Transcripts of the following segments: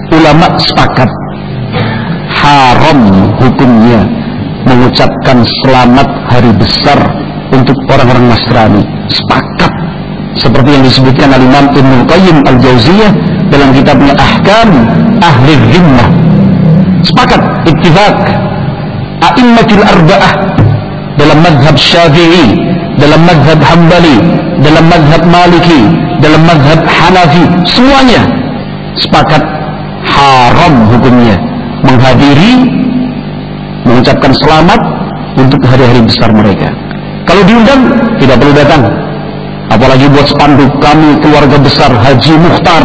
ulama sepakat haram hukumnya mengucapkan selamat hari besar untuk orang-orang Nasrani. Sepakat, seperti yang disebutkan oleh Imam Ibnu Qayyim Al-Jauziyah dalam kitabnya Ahkam Ahli Dhimmah. Sepakat, ittifaq a'immatul arba'ah dalam mazhab Syafi'i, dalam mazhab Hambali, dalam mazhab Maliki, dalam mazhab Hanafi, semuanya sepakat haram hukumnya menghadiri, mengucapkan selamat untuk hari-hari besar mereka. Kalau diundang tidak perlu datang, apalagi buat spanduk kami keluarga besar Haji Mukhtar,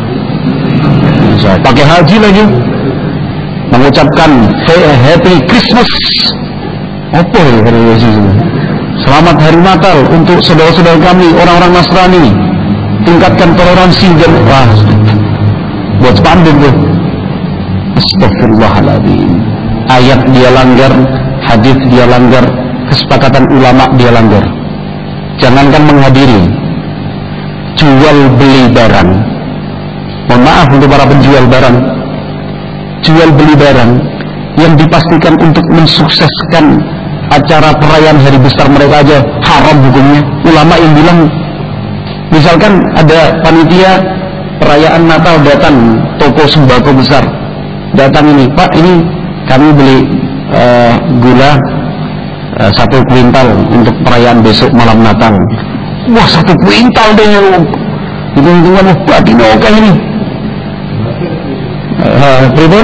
pakai haji lagi, mengucapkan Happy Christmas, apa ya, selamat hari Natal untuk saudara-saudara kami orang-orang Nasrani, tingkatkan toleransi dan buat spanduk tuh. Astagfirullahaladzim. Ayat dia langgar, hadis dia langgar, kesepakatan ulama dia langgar. Jangankan menghadiri, jual beli barang. Mohon maaf untuk para penjual barang, jual beli barang yang dipastikan untuk mensukseskan acara perayaan hari besar mereka aja haram hukumnya. Ulama yang bilang, misalkan ada panitia perayaan Natal datang toko sembako besar, datang ini, Pak, ini kami beli gula 1 kuintal untuk perayaan besok malam Natal. Wah, 1 kuintal deh, hitung-hitungan batin oke ini. Pribon?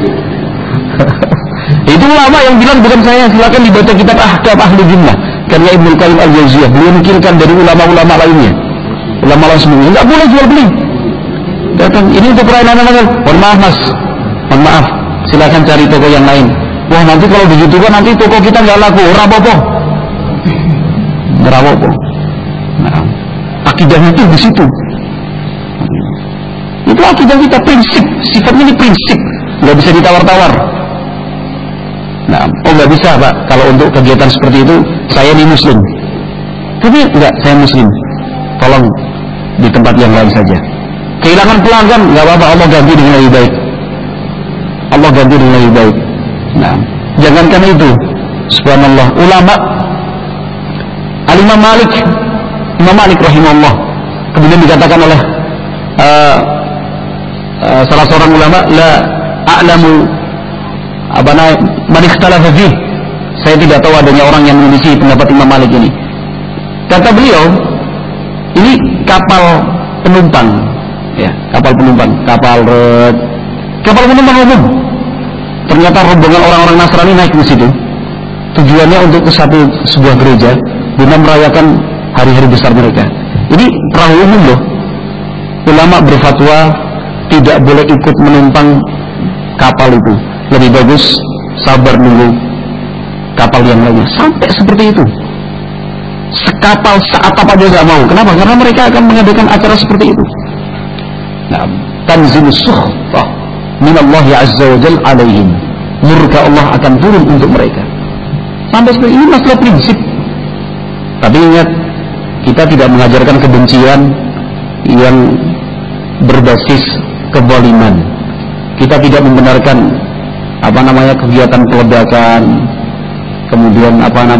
Itu ulama yang bilang, bukan saya. Silakan dibaca kitab Ahkam Ahli Dhimmah karya Ibnu Qayyim Al-Jauziyah. Beliau nukilkan dari ulama-ulama lainnya, ulama lain sebelumnya. Enggak boleh jual beli. Datang ini untuk perayaan Natal. Mohon maaf Mas, mohon maaf, silakan cari toko yang lain. Wah, nanti kalau begitu kan nanti toko kita nggak laku. Rapopo. Nah, akidahnya itu di situ. Itu akidah kita, prinsip, sifatnya ini prinsip, nggak bisa ditawar-tawar. Nah, nggak bisa Pak, kalau untuk kegiatan seperti itu saya ini Muslim. Tapi enggak, saya Muslim. Tolong di tempat yang lain saja. Kehilangan pelanggan nggak apa-apa, Allah ganti dengan lebih baik. Allah ganti dengan lebih baik. Nah, jangankan itu, subhanallah, ulama Al-Imam Malik, Imam Malik rahimahullah, kemudian dikatakan oleh salah seorang ulama, la a'lamu man ikhtalafa fih, saya tidak tahu adanya orang yang menyelisih pendapat Imam Malik ini. Kata beliau, ini kapal penumpang, ya, kapal penumpang umum. Ternyata rombongan orang-orang Nasrani naik ke situ. Tujuannya untuk ke sebuah gereja guna merayakan hari-hari besar mereka. Ini perahu umum loh. Ulama berfatwa tidak boleh ikut menumpang kapal itu. Lebih bagus sabar nunggu kapal yang lainnya. Sampai seperti itu. Sekapal saat apa dia nggak mau. Kenapa? Karena mereka akan mengadakan acara seperti itu. Nah, tanzilus sukhfah minallahi azza wa jalla alaihim, murka Allah akan turun untuk mereka. Sampai seperti ini masalah prinsip. Tapi ingat, kita tidak mengajarkan kebencian yang berbasis kezaliman. Kita tidak membenarkan kegiatan peledakan, kemudian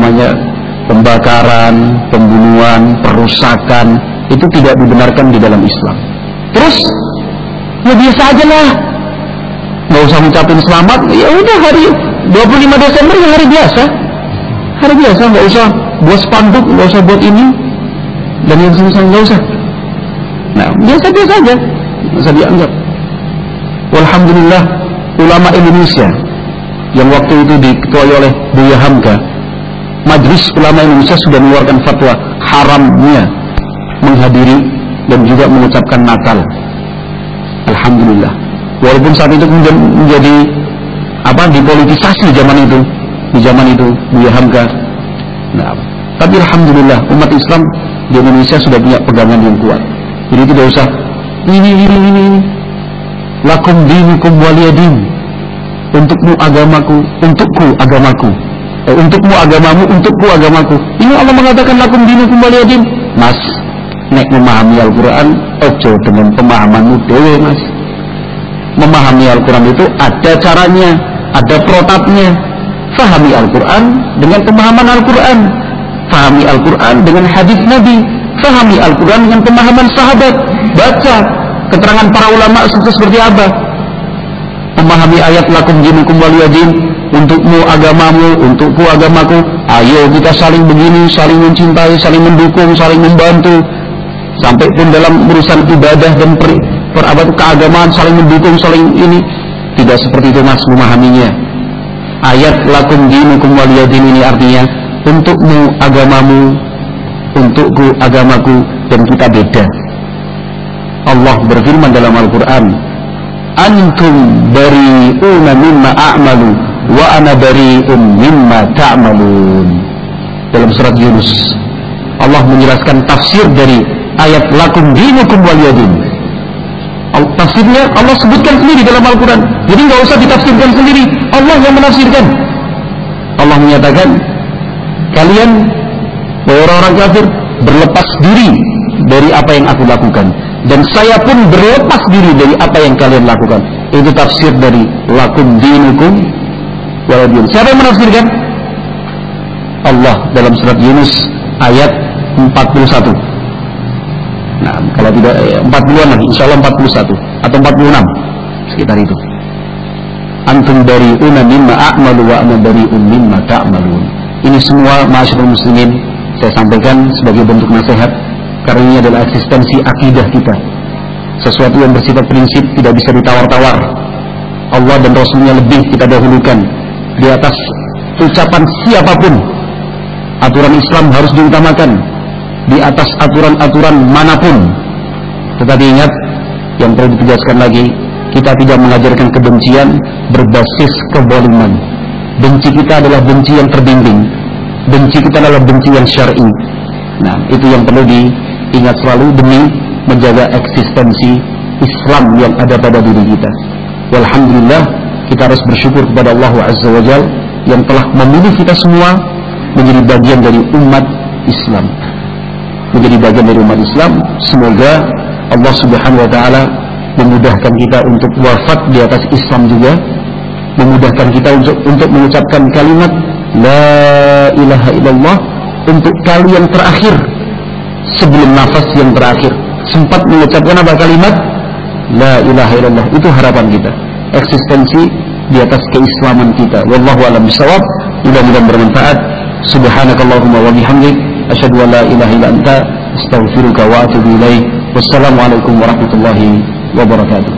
pembakaran, pembunuhan, perusakan, itu tidak dibenarkan di dalam Islam. Terus ya biasa aja lah, nggak usah ngucapin selamat, ya udah hari 25 Desember ya hari biasa, nggak usah buat spanduk, nggak usah buat ini dan yang semisal, nggak usah. Nah, biasa-biasa aja, nggak usah dianggap. Walhamdulillah, ulama Indonesia yang waktu itu diketuai oleh Buya Hamka, Majelis Ulama Indonesia sudah mengeluarkan fatwa haramnya menghadiri dan juga mengucapkan Natal. Alhamdulillah. Walaupun saat itu kemudian menjadi dipolitisasi di zaman itu Buya Hamka. Nah, tapi alhamdulillah umat Islam di Indonesia sudah punya pegangan yang kuat. Jadi tidak usah ini. Lakum dinukum waliyadin. Untukmu agamaku, untukku agamaku. Untukmu agamamu, untukku agamaku. Ini Allah mengatakan lakum dinukum waliyadin. Mas, nek memahami Al-Quran, ojo dengan pemahamanmu dewe Mas. memahami Al-Quran itu ada caranya, ada protapnya. Fahami Al-Quran dengan pemahaman Al-Quran, fahami Al-Quran dengan hadis Nabi, fahami Al-Quran dengan pemahaman sahabat. Baca keterangan para ulama seperti apa. Memahami ayat lakum dinukum waliyadin, untukmu agamamu, untukku agamaku. Ayo kita saling begini, saling mencintai, saling mendukung, saling membantu. Sampai pun dalam urusan ibadah dan keagamaan saling mendukung, saling ini. Tidak seperti itu mas memahaminya. Ayat lakum dinukum waliyadin ini artinya untukmu agamamu, untukku agamaku, dan kita beda. Allah berfirman dalam Al-Quran, antum bari'una mimma a'malu wa ana bari'un mimma ta'malun. Dalam surat Yunus Allah menjelaskan tafsir dari ayat lakum dinukum waliyadin. Tafsirnya Allah sebutkan sendiri dalam Al-Quran, jadi nggak usah ditafsirkan sendiri, Allah yang menafsirkan. Allah menyatakan, kalian orang-orang kafir berlepas diri dari apa yang aku lakukan, dan saya pun berlepas diri dari apa yang kalian lakukan. Itu tafsir dari lakum dinukum waliyadin. Siapa yang menafsirkan? Allah dalam surat Yunus ayat 41. Nah, kalau tidak 40-an lagi, insyaallah 41 atau 46 sekitar itu. Antum bari'una mimma a'malu wa ana bari'un mimma ta'malun. Ini semua ma'asyiral muslimin saya sampaikan sebagai bentuk nasihat, karena ini adalah eksistensi akidah kita. Sesuatu yang bersifat prinsip tidak bisa ditawar-tawar. Allah dan Rasulnya lebih kita dahulukan di atas ucapan siapapun. Aturan Islam harus diutamakan di atas aturan-aturan manapun. Tetapi ingat, yang perlu ditegaskan lagi, kita tidak mengajarkan kebencian berbasis kezaliman. Benci kita adalah benci yang terbimbing, benci kita adalah benci yang syar'i. Nah, itu yang perlu diingat selalu demi menjaga eksistensi Islam yang ada pada diri kita. Walhamdulillah, kita harus bersyukur kepada Allah Azza wa Jalla yang telah memilih kita semua menjadi bagian dari umat Islam. Menjadi bagian dari umat Islam. Semoga Allah Subhanahu wa taala memudahkan kita untuk wafat di atas Islam juga, memudahkan kita untuk mengucapkan kalimat la ilaha illallah untuk kali yang terakhir sebelum nafas yang terakhir. Sempat mengucapkan apa kalimat la ilaha illallah. Itu harapan kita, eksistensi di atas keislaman kita. Wallahu a'lam bishawab. Mudah-mudahan bermanfaat. Subhanakallahumma wa bihamdik, asyhadu an la ilaha illa anta, astaghfiruka wa atubu ilaik. Wassalamualaikum warahmatullahi wabarakatuh.